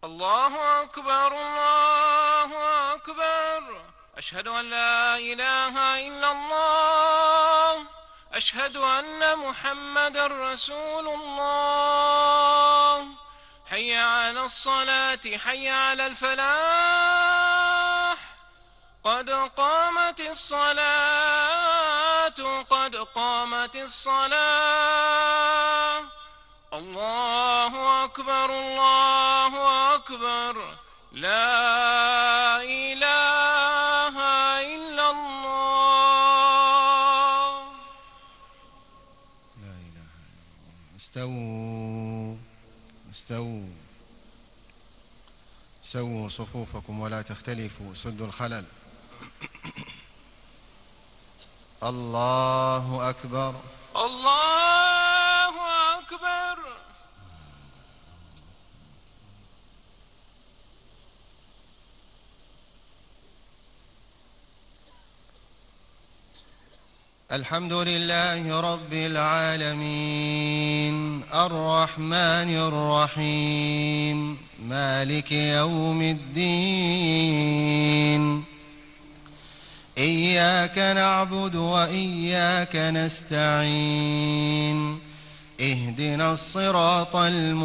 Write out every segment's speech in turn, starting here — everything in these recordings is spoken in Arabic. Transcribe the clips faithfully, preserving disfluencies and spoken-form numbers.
الله أكبر الله أكبر. أشهد أن لا إله إلا الله. أشهد أن محمدًا رسول الله. حي على الصلاة حي على الفلاح. قد قامت الصلاة قد قامت الصلاة. الله أكبر الله أكبر. لا إله إلا الله. لا إله إلا الله. استووا استووا سووا صفوفكم ولا تختلفوا، سدوا الخلل. الله أكبر الله أكبر. الحمد لله رب العالمين، الرحمن الرحيم، مالك يوم الدين. إياك نعبد وإياك نستعين، اهدنا الصراط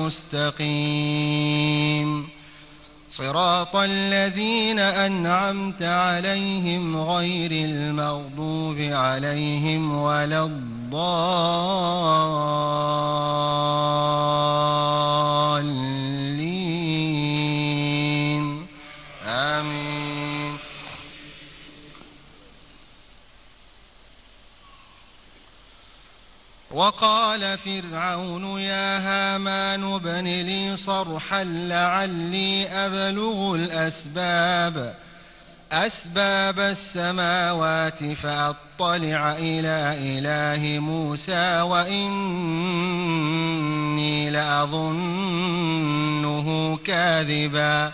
المستقيم، صراط الذين أنعمت عليهم غير المغضوب عليهم ولا الضالين. آمين. وقال فرعون يا هامان ابن لي صرحا لعلي أبلغ الأسباب أسباب السماوات فأطلع إلى إله موسى وإني لأظنه كاذبا.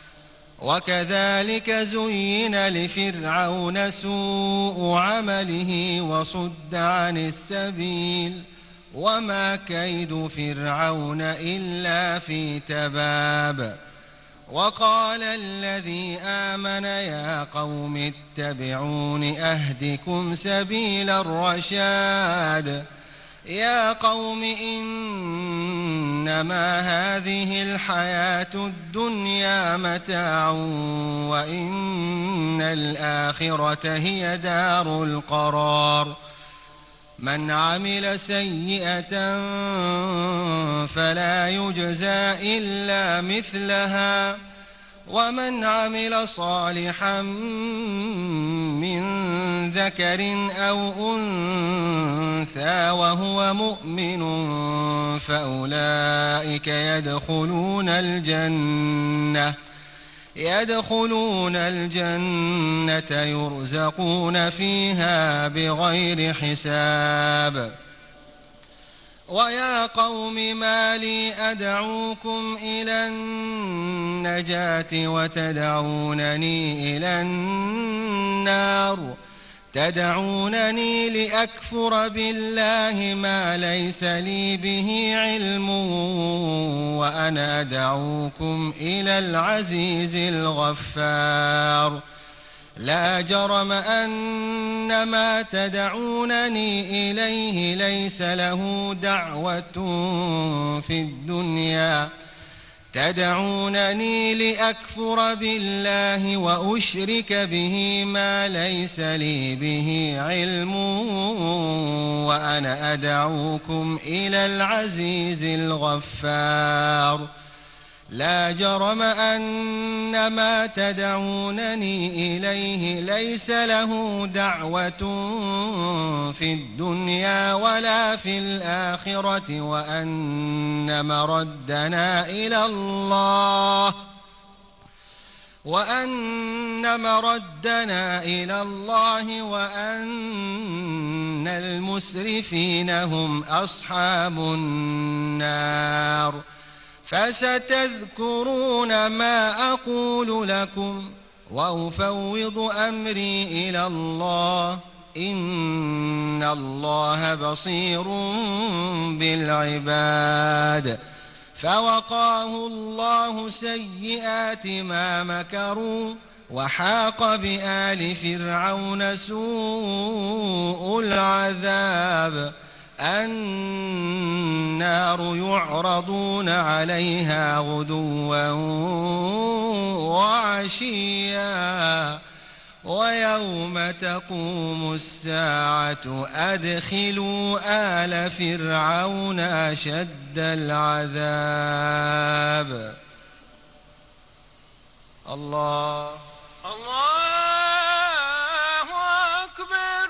وكذلك زين لفرعون سوء عمله وصد عن السبيل وما كيد فرعون إلا في تباب. وقال الذي آمن يا قوم اتبعون أهدكم سبيل الرشاد. يا قوم إنما هذه الحياة الدنيا متاع وإن الآخرة هي دار القرار. من عمل سيئة فلا يجزى إلا مثلها ومن عمل صالحا من ذكر أو أنثى وهو مؤمن فأولئك يدخلون الجنة يدخلون الجنة يرزقون فيها بغير حساب. ويا قوم ما لي أدعوكم إلى النجاة وتدعونني إلى النار تدعونني لأكفر بالله ما ليس لي به علم وأنا أدعوكم إلى العزيز الغفار. لا جرم أن ما تدعونني إليه ليس له دعوة في الدنيا تدعونني لأكفر بالله وأشرك به ما ليس لي به علم وأنا أدعوكم إلى العزيز الغفار. لا جرم أن ما تدعونني إليه ليس له دعوة في الدنيا ولا في الآخرة وأن مردنا إلى الله وأن مردنا إلى الله وأن المسرفين هم أصحاب النار. فستذكرون ما أقول لكم وأفوض أمري إلى الله إن الله بصير بالعباد. فوقاه الله سيئات ما مكروا وحاق بآل فرعون سوء العذاب النار يعرضون عليها غدوا وعشيا ويوم تقوم الساعة أدخلوا آل فرعون أشد العذاب. الله الله أكبر.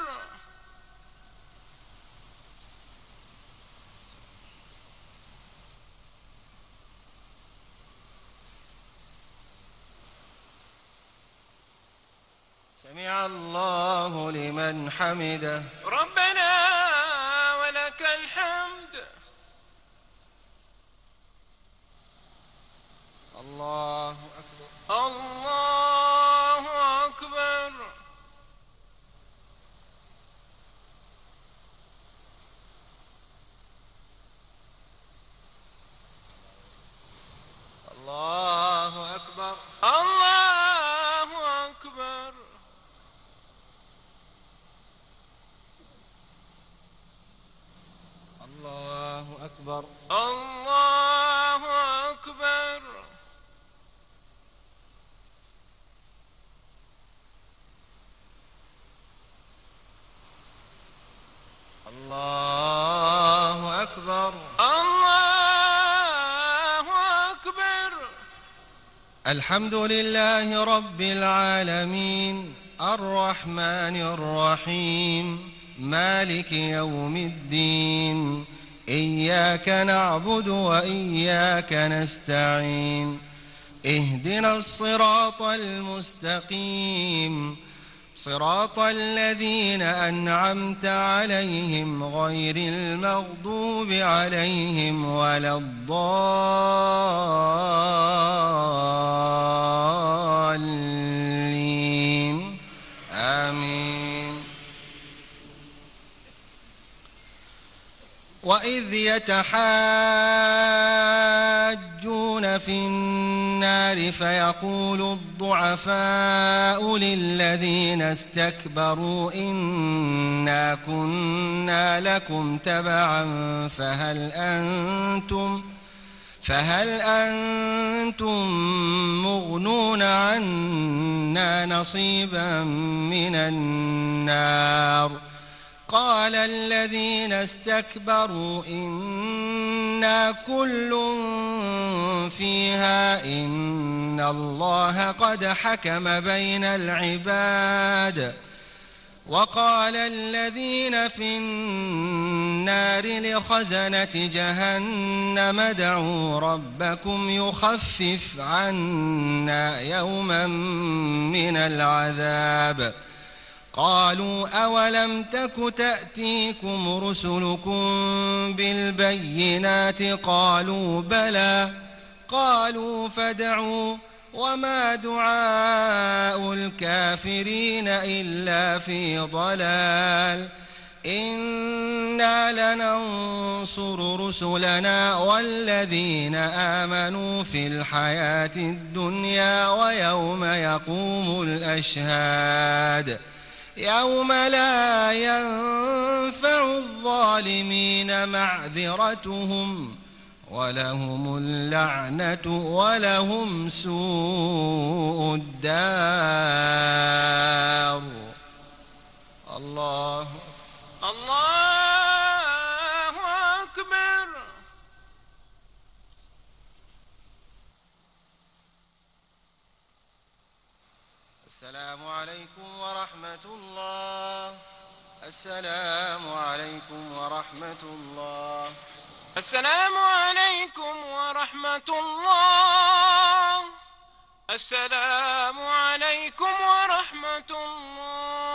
سمع الله لمن حمده. ربنا ولك الحمد. الله أكبر. الله أكبر. الله أكبر. الله أكبر. الله أكبر. الله أكبر. الله أكبر. الله أكبر. الحمد لله رب العالمين الرحمن الرحيم مالك يوم الدين إياك نعبد وإياك نستعين اهدنا الصراط المستقيم صراط الذين أنعمت عليهم غير المغضوب عليهم ولا الضالين آمين. وإذ يتحاجون في النار فيقول الضعفاء للذين استكبروا إنا كنا لكم تبعا فهل أنتم فهل أنتم مغنون عنا نصيبا من النار قال الذين استكبروا إنا كل فيها إن الله قد حكم بين العباد وقال الذين في النار لخزنة جهنم ادعوا ربكم يخفف عنا يوما من العذاب قالوا أولم تك تأتيكم رسلكم بالبينات قالوا بلى قالوا فادعوا وما دعاء الكافرين إلا في ضلال إنا لننصر رسلنا والذين آمنوا في الحياة الدنيا ويوم يقوم الأشهاد يوم لا ينفع الظالمين معذرتهم ولهم اللعنة ولهم سوء الدار. الله الله أكبر. السلام عليكم ورحمة الله. السلام عليكم ورحمة الله. السلام عليكم ورحمة الله. السلام عليكم ورحمة الله.